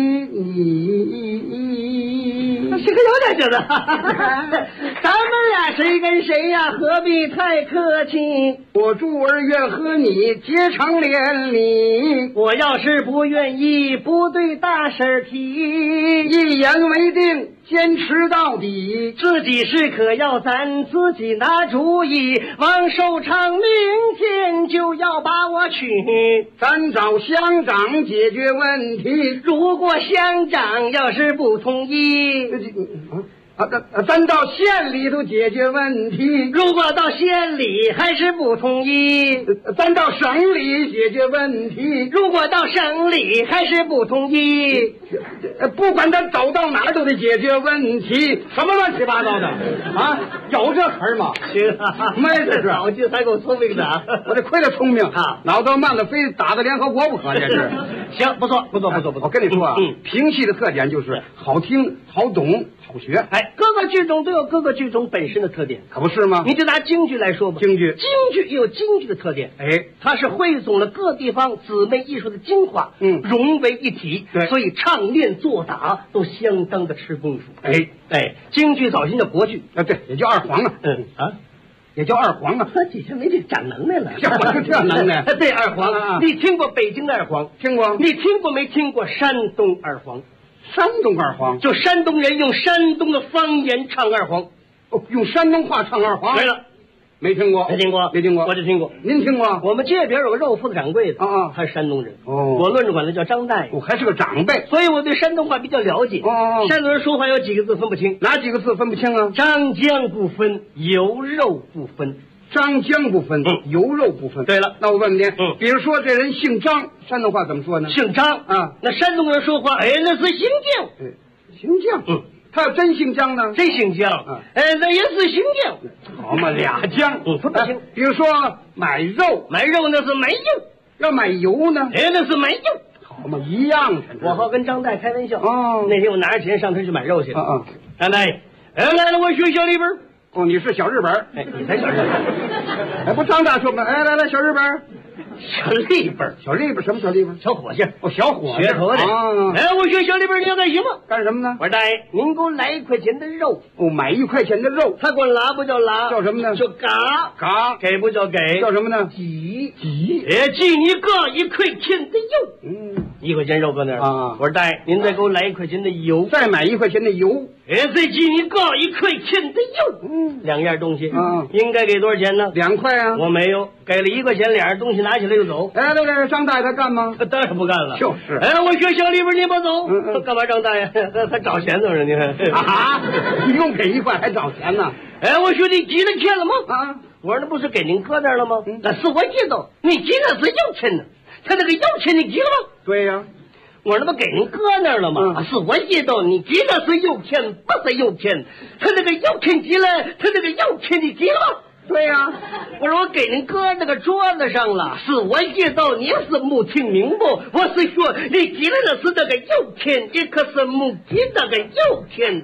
你。
是个有点劲的，咱们俩谁跟谁呀？何必太客气？
我柱儿愿和你结成连理，
我要是不愿意，不对大婶提，
一言为定，坚持到底。
自己是可要咱自己拿主意，王寿昌明天就要把我娶，
咱找乡长解决问题。
如果乡长要是不同意，
咱到县里头解决问题。
如果到县里还是不同意，
咱到省里解决问题。
如果到省里还是不同意，
不管咱走到哪儿都得解决问题。什么乱七八糟的啊？有这词儿吗？
行，
没这是。
脑筋还够聪明的，
我这亏了聪明啊，脑子慢了，非打到联合国不可，这是。
行，不错。
我跟你说啊，评戏的特点就是好听、好懂、好学。
哎，各个剧种都有各个剧种本身的特点，
可不是吗？
你就拿京剧来说吧，京剧也有京剧的特点。
哎，
它是汇总了各地方姊妹艺术的精华，融为一体。
对，
所以唱练做打都相当的吃功夫。哎，京剧早先叫国剧
啊，对，也叫二黄啊。也叫二黄啊，
底下没这长能耐了，
这能耐。
对，二黄啊，你听过北京的二黄？
听过。
你听过没听过山东二黄？
山东二黄，
就山东人用山东的方言唱二黄。
哦，用山东话唱二黄。
对了，
没听过，
我就听过。
您听过？
我们街边有个肉铺的掌柜的
啊，
他是山东人。
哦，
我论着管他叫张大爷，
还是个长辈，
所以我对山东话比较了解。
哦，
山东人说话有几个字分不清，
哪几个字分不清啊？
张江不分，油肉不分。
张江不分，油肉不分。
对了，
那我问问您，比如说这人姓张，山东话怎么说呢？
姓张
啊，
那山东人说话，那是姓姜。
姓姜，他要真姓姜呢？
真姓姜，那也是姓姜。
好嘛，俩姜，
分不清。
比如说买肉
那是买油，
要买油呢？
那是买油。
好嘛，一样。
我好跟张大爷开玩笑。
哦，
那天我拿着钱上他去买肉去了。张大爷，来了，我学小里边。
哦，你是小日本？
你才小日本？
不张大说吗？来，小日本。
小里边，
什么小里边？
小伙计。
哦，小伙计。
学头的。我学小里边，你要干什么？
干什么呢？
我说大爷，您给我来1块钱的肉。
哦，买1块钱的肉。
他给我拉不叫拉，
叫什么呢？
叫嘎。给不叫给，
叫什么呢？
挤。挤你个1块钱的油。1块钱肉搁那儿啊。我说大爷，您再给我来1块钱的油。
再买1块钱的油。
再挤你个1块钱的油。两样东西。应该给多少钱呢
？2块啊。
我没有，给了1块钱，两样东西拿起来就走。
对，张大爷他干吗？
他当然不干了。
就是。
我学校里边你不走。干嘛张大爷？他找钱呢？你看
啊，一共给1块还找钱呢？
我说你积了钱了吗？
啊，
我说那不是给您搁那儿了吗？那是我知道，你积那是有钱呢。他那个有钱你积了吗？
对呀。
我说那不给您搁那儿了吗？是我知道，你积那是有钱，不是有钱。他那个有钱积了，他那个有钱你积了吗？
对呀，
我说我给您搁那个桌子上了，是我知道，你是没听明白。我是说你积了的是那个有钱，你可是没积那个有钱。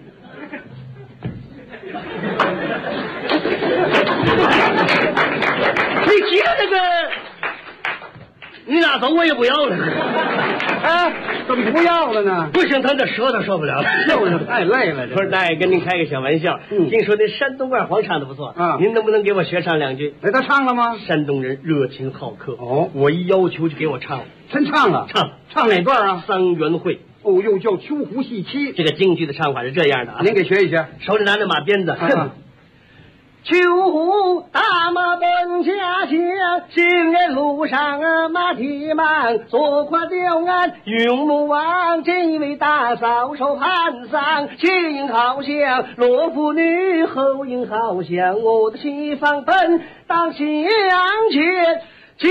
你积了那个，你拿走我也不要了。
怎么不要了呢？
不行，他这舌头受不了了，
就是太累了。
不是，大爷跟您开个小玩笑。听说那山东二黄唱的不错啊，您能不能给我学唱2句？
他唱了吗？
山东人热情好客
哦，
我一要求就给我唱了。
真唱了？
唱哪段啊？桑园会。
哦，又叫秋胡戏妻。
这个京剧的唱法是这样的啊，
您给学一学。
手里拿着马鞭子。秋胡大马奔家乡，行人路上马蹄忙，左跨吊鞍云木王，这位大嫂手盘桑，前影好像罗妇女，后影好像我的西方奔当向前，将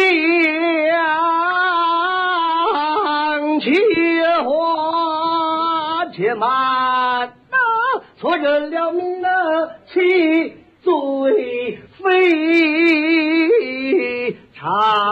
且花且慢错认了命的妻最非常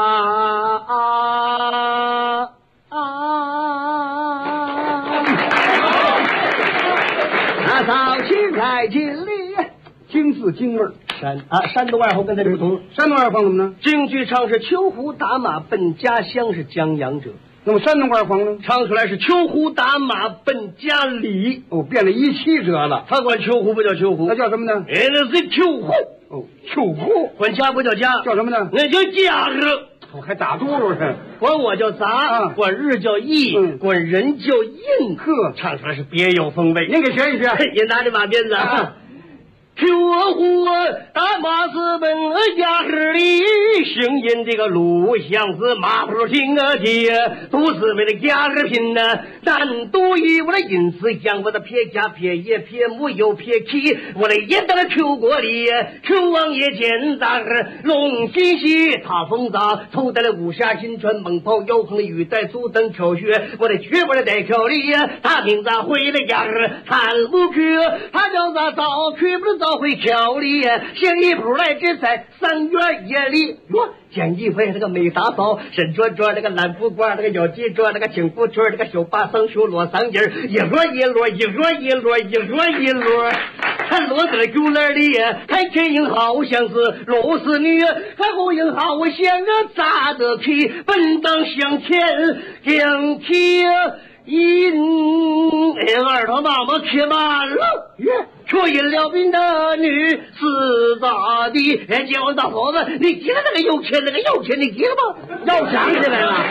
那早起在京里，
京字京味儿。
山东二后跟他不同。
山东二黄怎么呢？
京剧唱是秋胡打马奔家乡，是江洋者。
那么山东二黄呢？
唱出来是秋胡打马奔家里。
哦，变了一七折了。
他管秋胡不叫秋胡，
那叫什么呢？
那是秋胡。
哦，秋胡。
管家不叫家，
叫什么呢？
那叫家日。
我还打嘟噜呢。
管我叫杂，管日叫义，管人叫印。
呵，
唱出来是别有风味。
您给学一学。
也拿着马鞭子啊。秋胡打马是奔家里，行引这个路相思马不停街，都是为了家日拼难多以我的因此将我的撇家撇爷撇母又撇妻，我的也到了秋国里，秋王爷见大龙心喜踏风早，头戴了武侠金川猛袍腰横玉带足蹬跳靴，我的缺我的带跳里，他听咱回了家看不去，他叫咱早去不早回桥里，写一谱来只在3月夜里哟。见一回那个美大嫂，身着那个蓝布褂，那个腰系着那个青布裙，那个小把僧绣罗桑巾，一摞一摞，一摞一摞，一摞一摞，看摞在酒篮里，看前影好像是罗丝女，看后影好像个扎得起，奔当向前将铁引二头妈妈骑马了耶。出引了兵的女是咋的？结婚大嫂子，你急了那个有钱，你急了吗？要想起来了。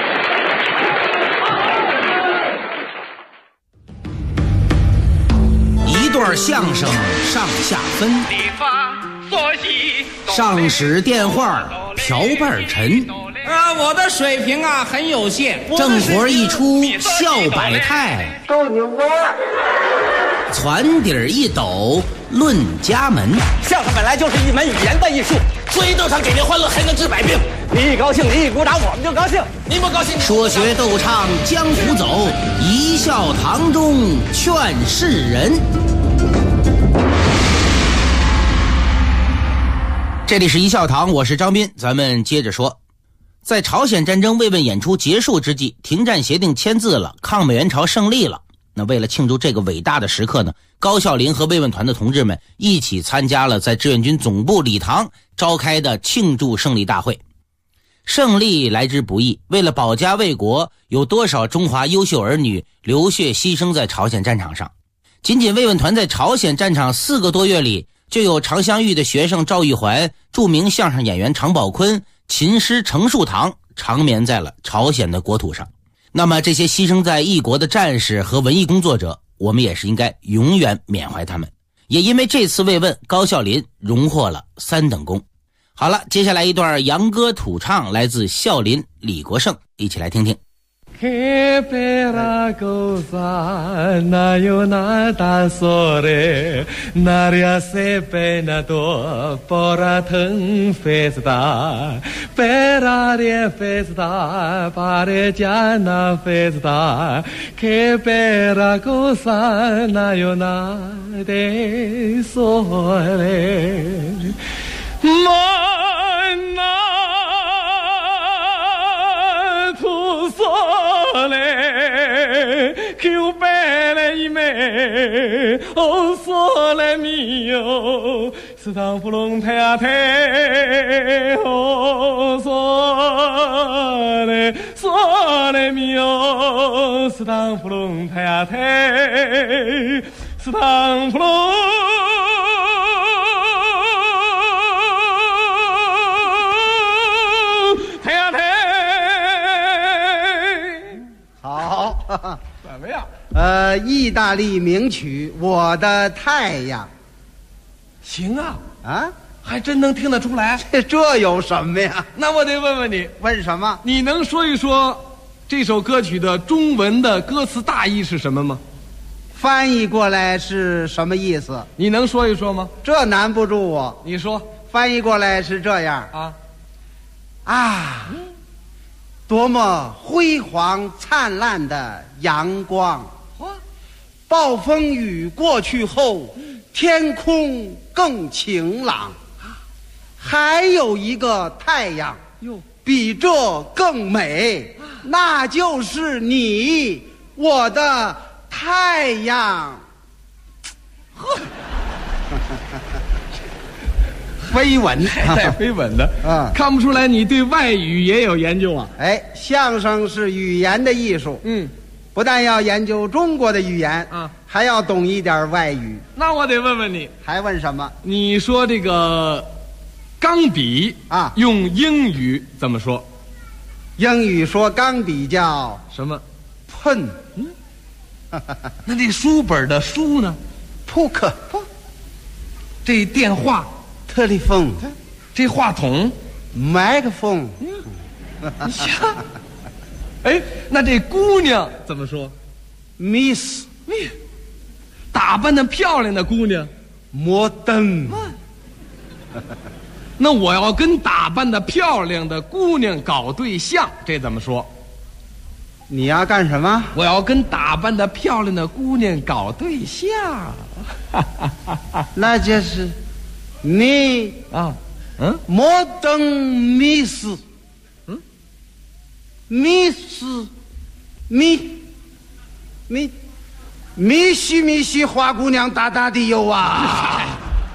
一段相声上下分，上使电话瓢拌沉。
我的水平很有限，
正活一出笑百态，
逗你玩。
船底一抖论家门，
相声本来就是一门语言的艺术，
所以逗唱给您欢乐还能治百病。
你一高兴，你一鼓掌，我们就高兴；
你不高兴，
说学逗唱江湖走，一笑堂中劝世人。这里是一笑堂，我是张斌，咱们接着说。在朝鲜战争慰问演出结束之际，停战协定签字了，抗美援朝胜利了。那为了庆祝这个伟大的时刻呢，高孝林和慰问团的同志们一起参加了在志愿军总部礼堂召开的庆祝胜利大会。胜利来之不易，为了保家卫国，有多少中华优秀儿女流血牺牲在朝鲜战场上。仅仅慰问团在朝鲜战场4个多月里，就有常香玉的学生赵玉环、著名相声演员常宝坤、琴师程树堂长眠在了朝鲜的国土上。那么这些牺牲在异国的战士和文艺工作者，我们也是应该永远缅怀他们。也因为这次慰问，高孝林荣获了3等功。好了，接下来一段洋歌土唱来自孝林、李国盛，一起来听听。
Kepera cosa na yo nada sore naria se pena do pora teng festa pera re festa pare jana festa Kepera cosa na yo nada sore mana tu sole che belle in me oh sole mio sta volonté a te oh sole mio sta volonté a te sta volonté
意大利名曲《我的太阳》。
行啊，
啊，
还真能听得出来。
这有什么呀？
那我得问问你，
问什么？
你能说一说这首歌曲的中文的歌词大意是什么吗？
翻译过来是什么意思？
你能说一说吗？
这难不住我。
你说。
翻译过来是这样啊，多么辉煌灿烂的阳光！暴风雨过去后，天空更晴朗。还有一个太阳，比这更美，那就是你，我的太阳。呵。飞吻，
带飞吻的啊！看不出来你对外语也有研究啊！
哎，相声是语言的艺术，不但要研究中国的语言啊，还要懂一点外语。
那我得问问你，
还问什么？
你说这个钢笔啊，用英语怎么说？
英语说钢笔叫
什么
？pen。
那这书本的书呢
？book。
这电话。
telephone，
这话筒
microphone。
你瞧，哎，那这姑娘怎么说
？Miss，
打扮的漂亮的姑娘
，modern。
那我要跟打扮的漂亮的姑娘搞对象，这怎么说？
你要干什么？
我要跟打扮的漂亮的姑娘搞对象。
那就是你
啊
，modern miss， miss， 米西花姑娘大大的有啊！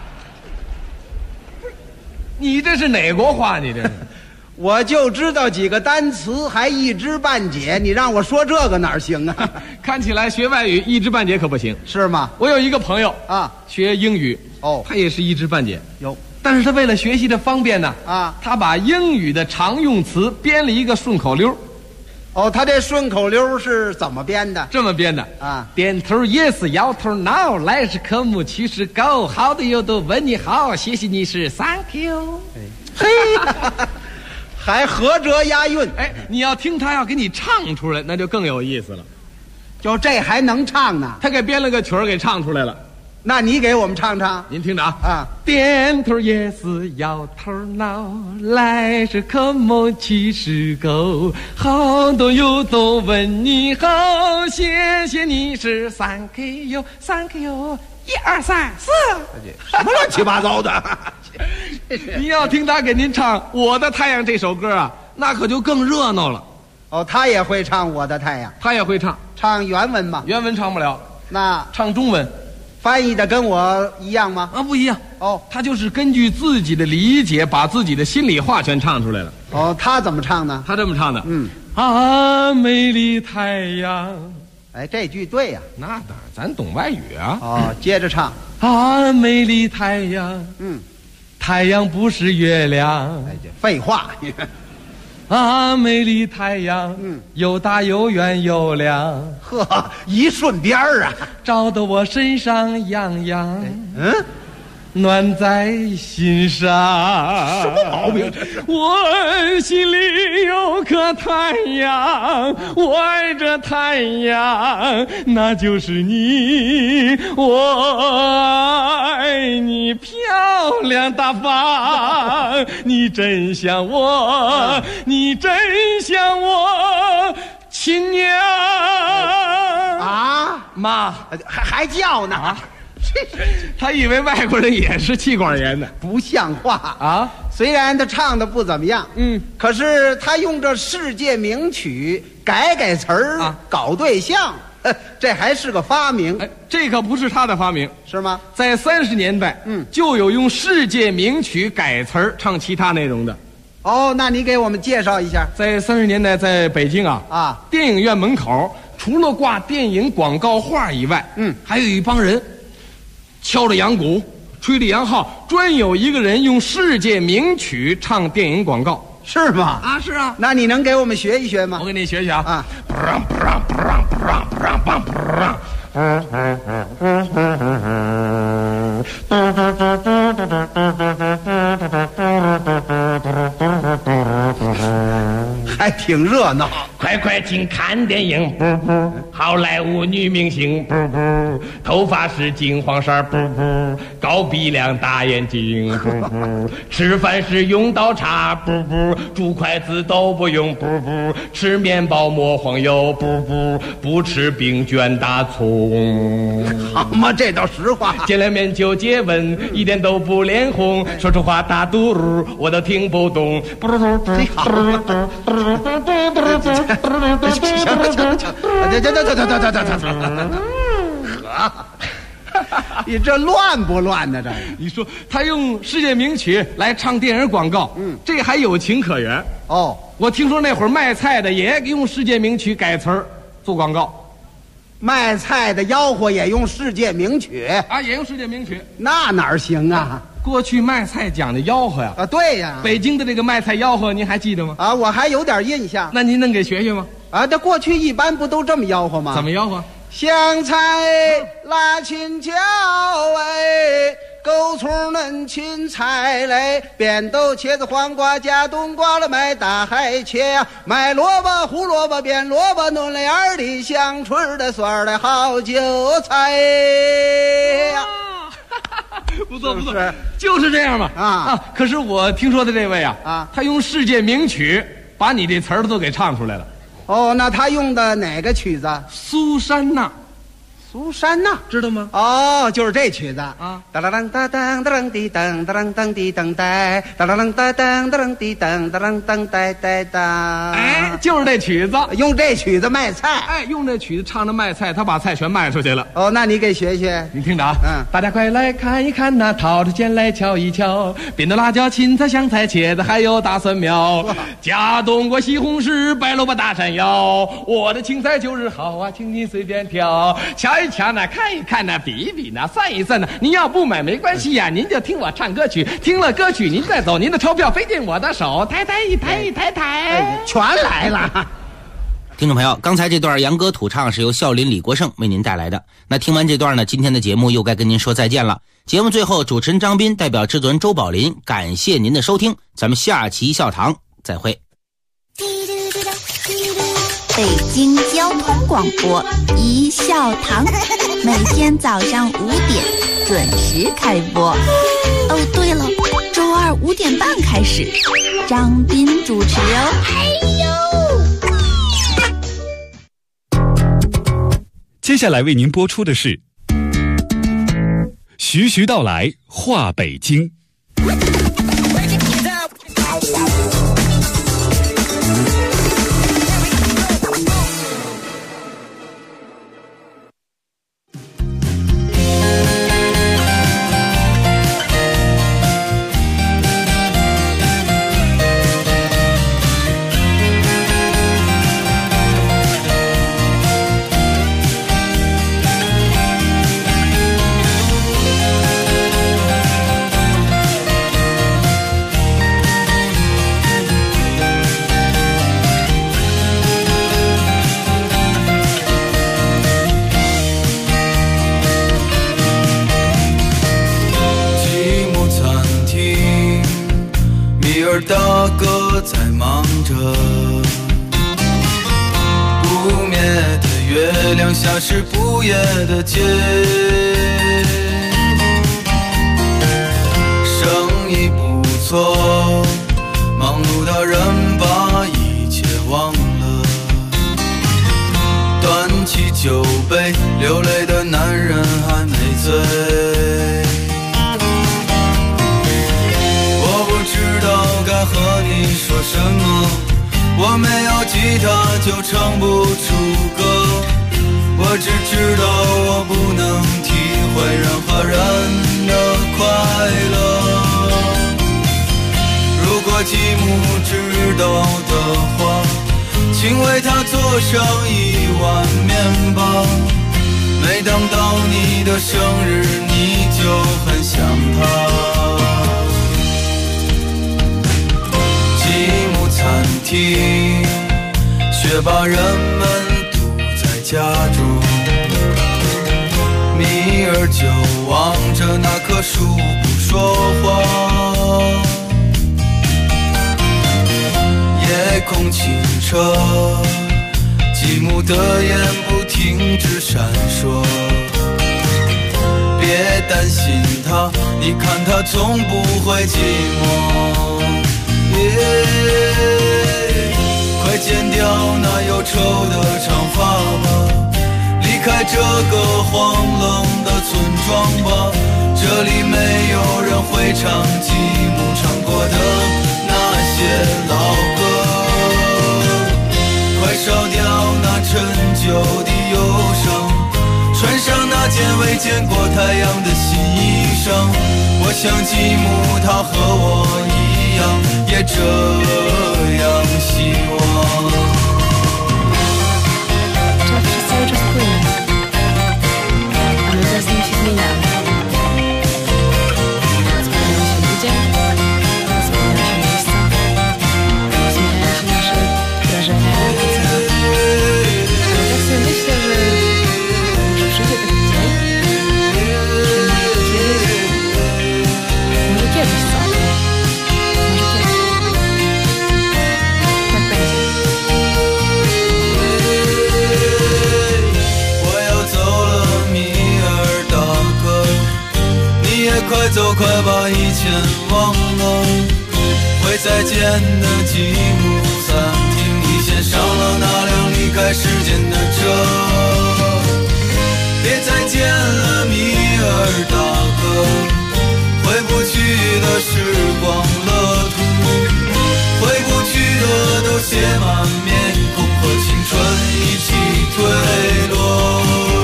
你这是哪国话？你这是？
我就知道几个单词，还一知半解。你让我说这个哪行啊？
看起来学外语一知半解可不行，
是吗？
我有一个朋友
啊，
学英语他也是一知半解。但是他为了学习的方便呢他把英语的常用词编了一个顺口溜。
他这顺口溜是怎么编的？
这么编的啊，点头 yes， 摇头 no， 来是科目，去是 go， 好的有的问你好，谢谢你是 thank you。
嘿。还合辙押韵，
哎，你要听他要给你唱出来，那就更有意思了。
就这还能唱呢？
他给编了个曲儿给唱出来了。
那你给我们唱唱。
您听着啊，点头 yes， 摇头 no， 来是 come， 去是 go， 好多有都问你好，谢谢你是 thank you thank you， 1、2、3、4，
什么乱七八糟的。
您要听他给您唱《我的太阳》这首歌啊，那可就更热闹了。
他也会唱《我的太阳》，
他也会唱，
唱原文吗？
原文唱不了，
那
唱中文，
翻译的跟我一样吗？
不一样。他就是根据自己的理解，把自己的心里话全唱出来了。
他怎么唱呢？
他这么唱的，啊，美丽太阳。
哎，这句对呀。
那当然，咱懂外语啊。
接着唱。
啊，美丽太阳。太阳不是月亮。
废话。
啊，美丽太阳，又大又圆又亮。
呵，一顺边儿啊，
照得我身上痒痒。暖在心上。
什么毛病？
我心里有颗太阳，我爱着太阳，那就是你。我爱你漂亮大方，你真像我，你真像我亲娘
啊！
妈，
还叫呢？
他以为外国人也是气管炎的，
不像话
啊！
虽然他唱的不怎么样，可是他用这世界名曲改词儿搞对象，这还是个发明。
这可不是他的发明，
是吗？
在30年代，就有用世界名曲改词儿唱其他内容的。
那你给我们介绍一下。
在30年代，在北京电影院门口除了挂电影广告画以外，还有一帮人。敲着洋鼓，吹着洋号，专有一个人用世界名曲唱电影广告，
是吗？
是啊。
那你能给我们学一学吗？
我给你学学啊。
还挺热闹。
快快请看电影，好莱坞女明星，头发是金黄色，高鼻梁大眼睛，吃饭是用刀叉，煮筷子都不用，吃面包抹黄油，不吃饼卷大葱。
好嘛，这倒实话。
见了面就接吻，一点都不脸红，说出话大嘟噜我都听不懂。
你这乱不乱呢？这
你说他用世界名曲来唱电影广告，这还有情可原
哦。
我听说那会儿卖菜的也用世界名曲改词儿做广告，
卖菜的吆喝也用世界名曲
啊，也用世界名曲，
那哪儿行啊？
过去卖菜讲的吆喝呀，
啊，对呀，
北京的这个卖菜吆喝您还记得吗？
啊，我还有点印象。
那您能给学学吗？
啊，这过去一般不都这么吆喝吗？
怎么吆喝？
香菜辣青椒哎，狗葱嫩芹菜嘞，扁豆茄子黄瓜加冬瓜了，买大海茄呀，买萝卜胡萝卜扁萝卜嫩了芽的香椿的蒜的好韭菜呀。
不错不错，就是这样嘛啊！可是我听说的这位啊，他用世界名曲把你这词儿都给唱出来了。
哦，那他用的哪个曲子？
苏珊娜。
苏珊娜
知道吗？
哦，就是这曲子啊！哒啦啷哒当哒啷滴当哒啷当滴当呆，哒啦啷哒当哒啷滴当哒啷当呆呆当。
哎，就是这曲子，
用这曲子卖菜。
哎，用这曲子唱着卖菜，他把菜全卖出去了。
哦，那你给学学。
你听着啊，大家快来看一看呐，掏出钱来瞧一瞧，扁豆、辣椒、芹菜、香菜、茄子，还有大蒜苗，加冬瓜、西红柿、白萝卜、大山药。我的青菜就是好啊，请你随便挑。瞧一瞧呢，看一看呢，比一比呢，算一算呢。您要不买没关系呀，您就听我唱歌曲，听了歌曲您再走，您的钞票飞进我的手，抬抬一抬一抬抬，
全来了。
听众朋友，刚才这段洋歌土唱是由孝林李国盛为您带来的。那听完这段呢，今天的节目又该跟您说再见了。节目最后，主持人张斌代表制作人周宝林感谢您的收听，咱们下期笑堂再会。
北京交通广播一笑堂，每天早上5点准时开播。哦，对了，周二5点半开始，张斌主持哦。
接下来为您播出的是徐徐道来话北京。
大哥在忙着，不灭的月亮像是不夜的街，生意不错，忙碌的人把一切忘了，端起酒杯，流泪的男人还没醉。该和你说什么？我没有吉他就唱不出歌，我只知道我不能体会任何人的快乐。如果继母知道的话，请为他做上1碗面包。每当到你的生日，你就很想他。积木餐厅，却把人们堵在家中。 就望着那棵树不说话。夜空清澈，积木的眼不停止闪烁。别担心它，你看它从不会寂寞。快剪掉那忧愁的长发吧，离开这个荒冷的村庄吧。这里没有人会唱积木唱过的那些老歌。快烧掉那陈旧的忧伤，穿上那件未见过太阳的新衣裳。我想积木它和我一样，也这样希望。快走快把以前忘了，会再见的积木餐厅，你先上了那辆离开时间的车。别再见了米尔大哥，回不去的时光乐土，回不去的都写满面孔，和青春一起坠落。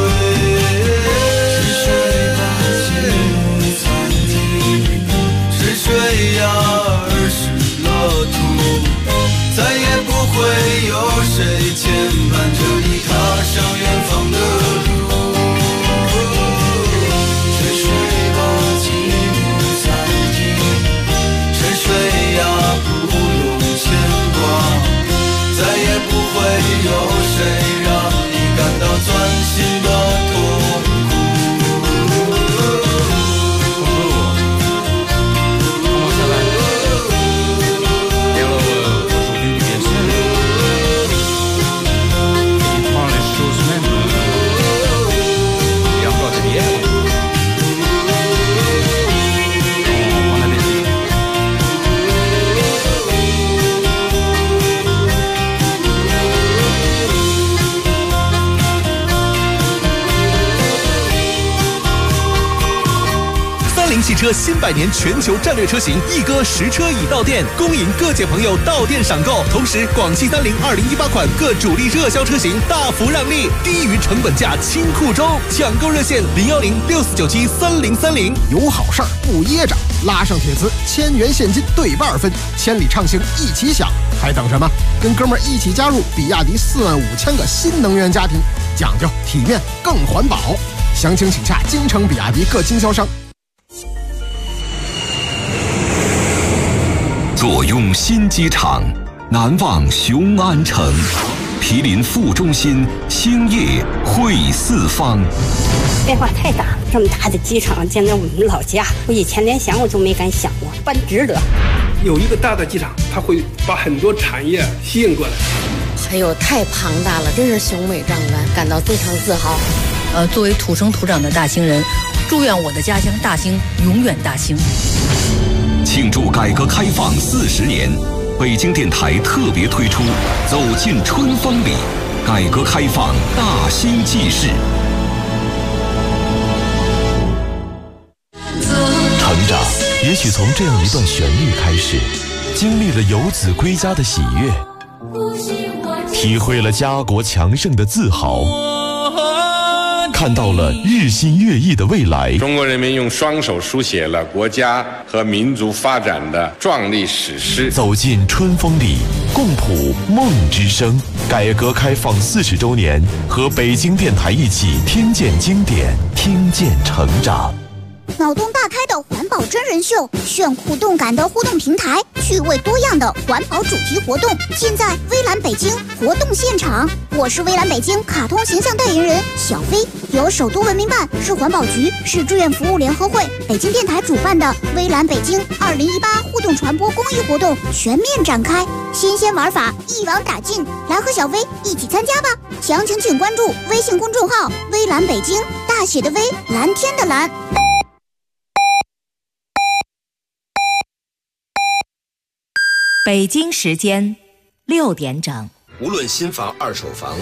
水呀，儿时乐土，再也不会有谁牵绊着你踏上远方的路。沉睡吧，积木餐厅，沉睡呀，不用牵挂，再也不会有谁让你感到钻心的痛苦。
汽车新100年全球战略车型一哥实车已到店，恭迎各界朋友到店赏购。同时，广汽30 2018款各主力热销车型大幅让利，低于成本价清库中。抢购热线01064973030。
有好事儿不噎着，拉上帖子，1000元现金兑2分，千里畅行一起享，还等什么？跟哥们儿一起加入比亚迪45000个新能源家庭，讲究体面更环保。详情请洽京城比亚迪各经销商。
坐拥新机场，难忘雄安城，毗邻副中心，兴业汇四方。
变化太大，这么大的机场建在我们老家，我以前连想我都没敢想过，办值得。
有一个大的机场，它会把很多产业吸引过来。
哎呦，太庞大了，真是雄伟壮观，感到非常自豪。
作为土生土长的大兴人，祝愿我的家乡大兴永远大兴。
庆祝改革开放40年，北京电台特别推出《走进春风里》，改革开放大兴纪事。
成长也许从这样一段旋律开始，经历了游子归家的喜悦，体会了家国强盛的自豪，看到了日新月异的未来。
中国人民用双手书写了国家和民族发展的壮丽史诗。
走进春风里，共谱梦之声。改革开放40周年，和北京电台一起听见经典，听见成长。
脑洞大开的环保真人秀，炫酷动感的互动平台，趣味多样的环保主题活动，尽在微蓝北京活动现场。我是微蓝北京卡通形象代言人小飞，由首都文明办、市环保局、市志愿服务联合会、北京电台主办的微蓝北京2018互动传播公益活动全面展开，新鲜玩法一网打尽，来和小飞一起参加吧！详情请关注微信公众号“微蓝北京”，大写的微，蓝天的蓝。
北京时间6点整。
无论新房、二手房，